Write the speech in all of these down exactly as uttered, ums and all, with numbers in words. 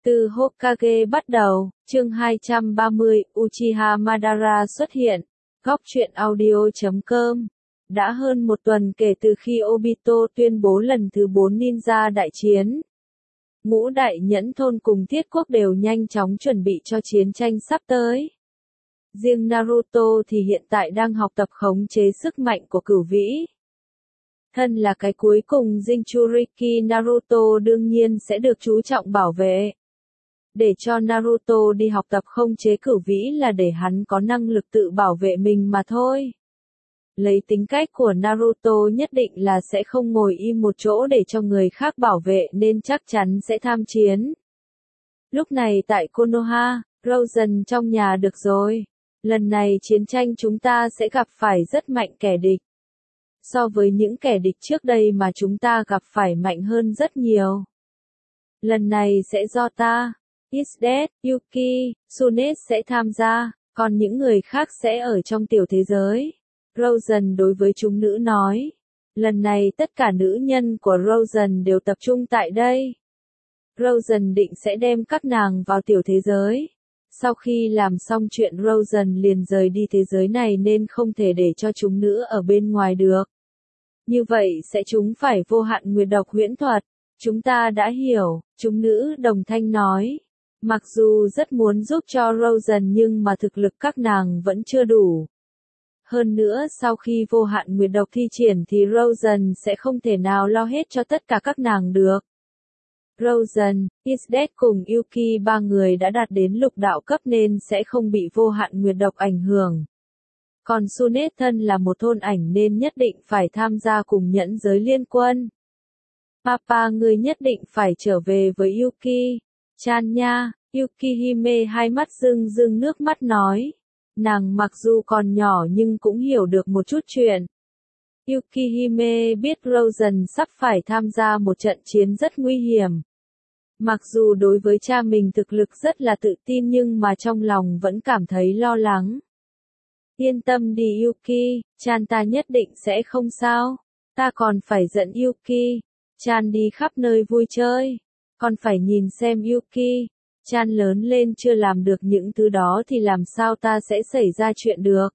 Từ Hokage bắt đầu, chương hai trăm ba mươi, Uchiha Madara xuất hiện. Góc truyện audio chấm com. Đã hơn một tuần kể từ khi Obito tuyên bố lần thứ bốn ninja đại chiến. Ngũ đại nhẫn thôn cùng thiết quốc đều nhanh chóng chuẩn bị cho chiến tranh sắp tới. Riêng Naruto thì hiện tại đang học tập khống chế sức mạnh của cửu vĩ. Thân là cái cuối cùng Jinchuriki, Naruto đương nhiên sẽ được chú trọng bảo vệ. Để cho Naruto đi học tập khống chế cửu vĩ là để hắn có năng lực tự bảo vệ mình mà thôi. Lấy tính cách của Naruto nhất định là sẽ không ngồi im một chỗ để cho người khác bảo vệ nên chắc chắn sẽ tham chiến. Lúc này tại Konoha, Rozen trong nhà được rồi. Lần này chiến tranh chúng ta sẽ gặp phải rất mạnh kẻ địch. So với những kẻ địch trước đây mà chúng ta gặp phải mạnh hơn rất nhiều. Lần này sẽ do ta, Isdet, Yuki, Tsunade sẽ tham gia, còn những người khác sẽ ở trong tiểu thế giới. Rozen đối với chúng nữ nói. Lần này tất cả nữ nhân của Rozen đều tập trung tại đây. Rozen định sẽ đem các nàng vào tiểu thế giới. Sau khi làm xong chuyện Rozen liền rời đi thế giới này nên không thể để cho chúng nữ ở bên ngoài được. Như vậy sẽ chúng phải vô hạn nguyệt độc huyễn thuật. Chúng ta đã hiểu, chúng nữ đồng thanh nói. Mặc dù rất muốn giúp cho Rozen nhưng mà thực lực các nàng vẫn chưa đủ. Hơn nữa sau khi vô hạn nguyệt độc thi triển thì Rozen sẽ không thể nào lo hết cho tất cả các nàng được. Rozen, Isdet cùng Yuki ba người đã đạt đến lục đạo cấp nên sẽ không bị vô hạn nguyệt độc ảnh hưởng. Còn Tsunade thân là một thôn ảnh nên nhất định phải tham gia cùng nhẫn giới liên quân. Papa ngươi nhất định phải trở về với Yuki. Chan nha, Yukihime hai mắt rưng rưng nước mắt nói. Nàng mặc dù còn nhỏ nhưng cũng hiểu được một chút chuyện. Yukihime biết Rozen sắp phải tham gia một trận chiến rất nguy hiểm. Mặc dù đối với cha mình thực lực rất là tự tin nhưng mà trong lòng vẫn cảm thấy lo lắng. Yên tâm đi Yuki, Chan ta nhất định sẽ không sao. Ta còn phải dẫn Yuki. Chan đi khắp nơi vui chơi. Còn phải nhìn xem Yuki. Chan lớn lên chưa làm được những thứ đó thì làm sao ta sẽ xảy ra chuyện được.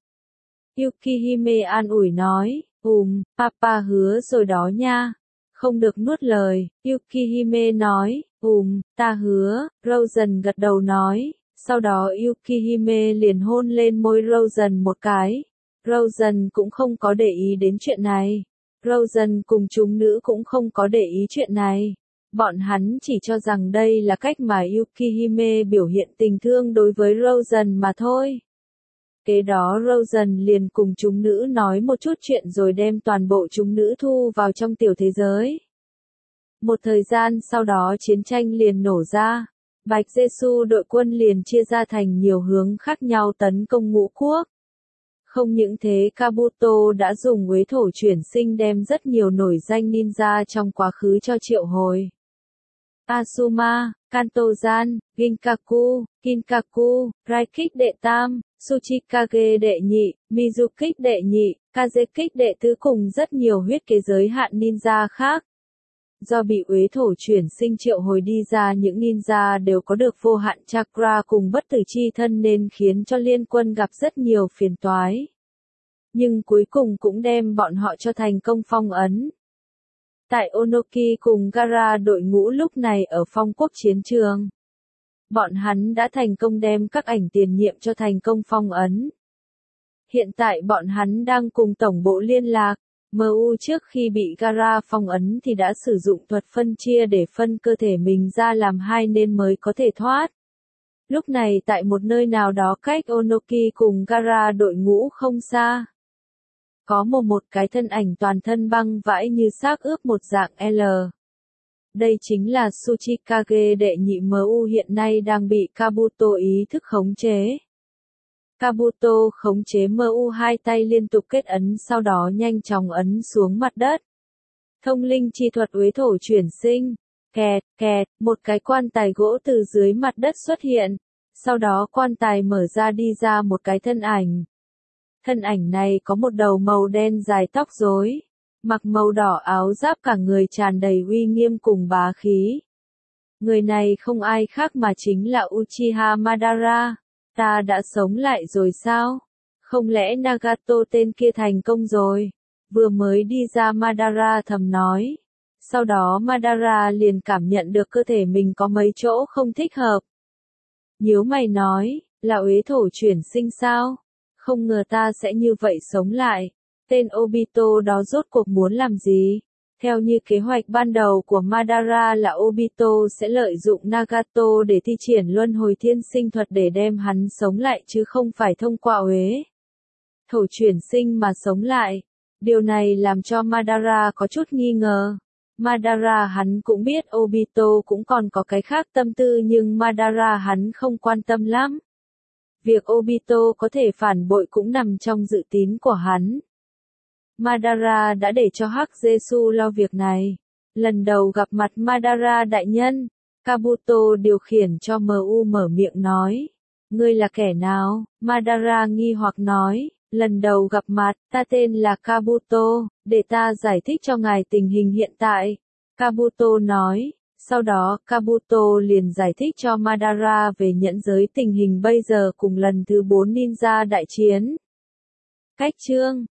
Yukihime an ủi nói, ùm, papa hứa rồi đó nha. Không được nuốt lời, Yukihime nói, ùm, ta hứa, Rozen gật đầu nói. Sau đó Yukihime liền hôn lên môi Rozen một cái. Rozen cũng không có để ý đến chuyện này. Rozen cùng chúng nữ cũng không có để ý chuyện này. Bọn hắn chỉ cho rằng đây là cách mà Yukihime biểu hiện tình thương đối với Rozen mà thôi. Kế đó Rozen liền cùng chúng nữ nói một chút chuyện rồi đem toàn bộ chúng nữ thu vào trong tiểu thế giới. Một thời gian sau đó chiến tranh liền nổ ra. Bạch Jesu đội quân liền chia ra thành nhiều hướng khác nhau tấn công ngũ quốc. Không những thế Kabuto đã dùng uế thổ chuyển sinh đem rất nhiều nổi danh ninja trong quá khứ cho triệu hồi. Asuma, Kanto-gian, Ginkaku, Kinkaku, Raikik đệ tam, Tsuchikage đệ nhị, Mizukik đệ nhị, Kazekik đệ tứ cùng rất nhiều huyết kế giới hạn ninja khác. Do bị uế thổ chuyển sinh triệu hồi đi ra những ninja đều có được vô hạn chakra cùng bất tử chi thân nên khiến cho liên quân gặp rất nhiều phiền toái. Nhưng cuối cùng cũng đem bọn họ cho thành công phong ấn. Tại Onoki cùng Gaara đội ngũ lúc này ở phong quốc chiến trường. Bọn hắn đã thành công đem các ảnh tiền nhiệm cho thành công phong ấn. Hiện tại bọn hắn đang cùng tổng bộ liên lạc. em u trước khi bị Gaara phong ấn thì đã sử dụng thuật phân chia để phân cơ thể mình ra làm hai nên mới có thể thoát. Lúc này tại một nơi nào đó cách Onoki cùng Gaara đội ngũ không xa. Có một một cái thân ảnh toàn thân băng vãi như xác ướp một dạng L. Đây chính là Tsuchikage đệ nhị em u hiện nay đang bị Kabuto ý thức khống chế. Kabuto khống chế em u hai tay liên tục kết ấn sau đó nhanh chóng ấn xuống mặt đất. Thông linh chi thuật uế thổ chuyển sinh. Kẹt, kẹt, một cái quan tài gỗ từ dưới mặt đất xuất hiện. Sau đó quan tài mở ra đi ra một cái thân ảnh. Thân ảnh này có một đầu màu đen dài tóc rối, mặc màu đỏ áo giáp cả người tràn đầy uy nghiêm cùng bá khí. Người này không ai khác mà chính là Uchiha Madara. Ta đã sống lại rồi sao? Không lẽ Nagato tên kia thành công rồi? Vừa mới đi ra Madara thầm nói. Sau đó Madara liền cảm nhận được cơ thể mình có mấy chỗ không thích hợp. Nhíu mày nói, là uế thổ chuyển sinh sao? Không ngờ ta sẽ như vậy sống lại. Tên Obito đó rốt cuộc muốn làm gì? Theo như kế hoạch ban đầu của Madara là Obito sẽ lợi dụng Nagato để thi triển luân hồi thiên sinh thuật để đem hắn sống lại chứ không phải thông qua uế thổ chuyển sinh mà sống lại. Điều này làm cho Madara có chút nghi ngờ. Madara hắn cũng biết Obito cũng còn có cái khác tâm tư nhưng Madara hắn không quan tâm lắm. Việc Obito có thể phản bội cũng nằm trong dự tín của hắn. Madara đã để cho Hắc Jesu lo việc này. Lần đầu gặp mặt Madara đại nhân, Kabuto điều khiển cho em u mở miệng nói. Ngươi là kẻ nào? Madara nghi hoặc nói. Lần đầu gặp mặt, ta tên là Kabuto, để ta giải thích cho ngài tình hình hiện tại. Kabuto nói. Sau đó, Kabuto liền giải thích cho Madara về nhẫn giới tình hình bây giờ cùng lần thứ bốn ninja đại chiến. Cách chương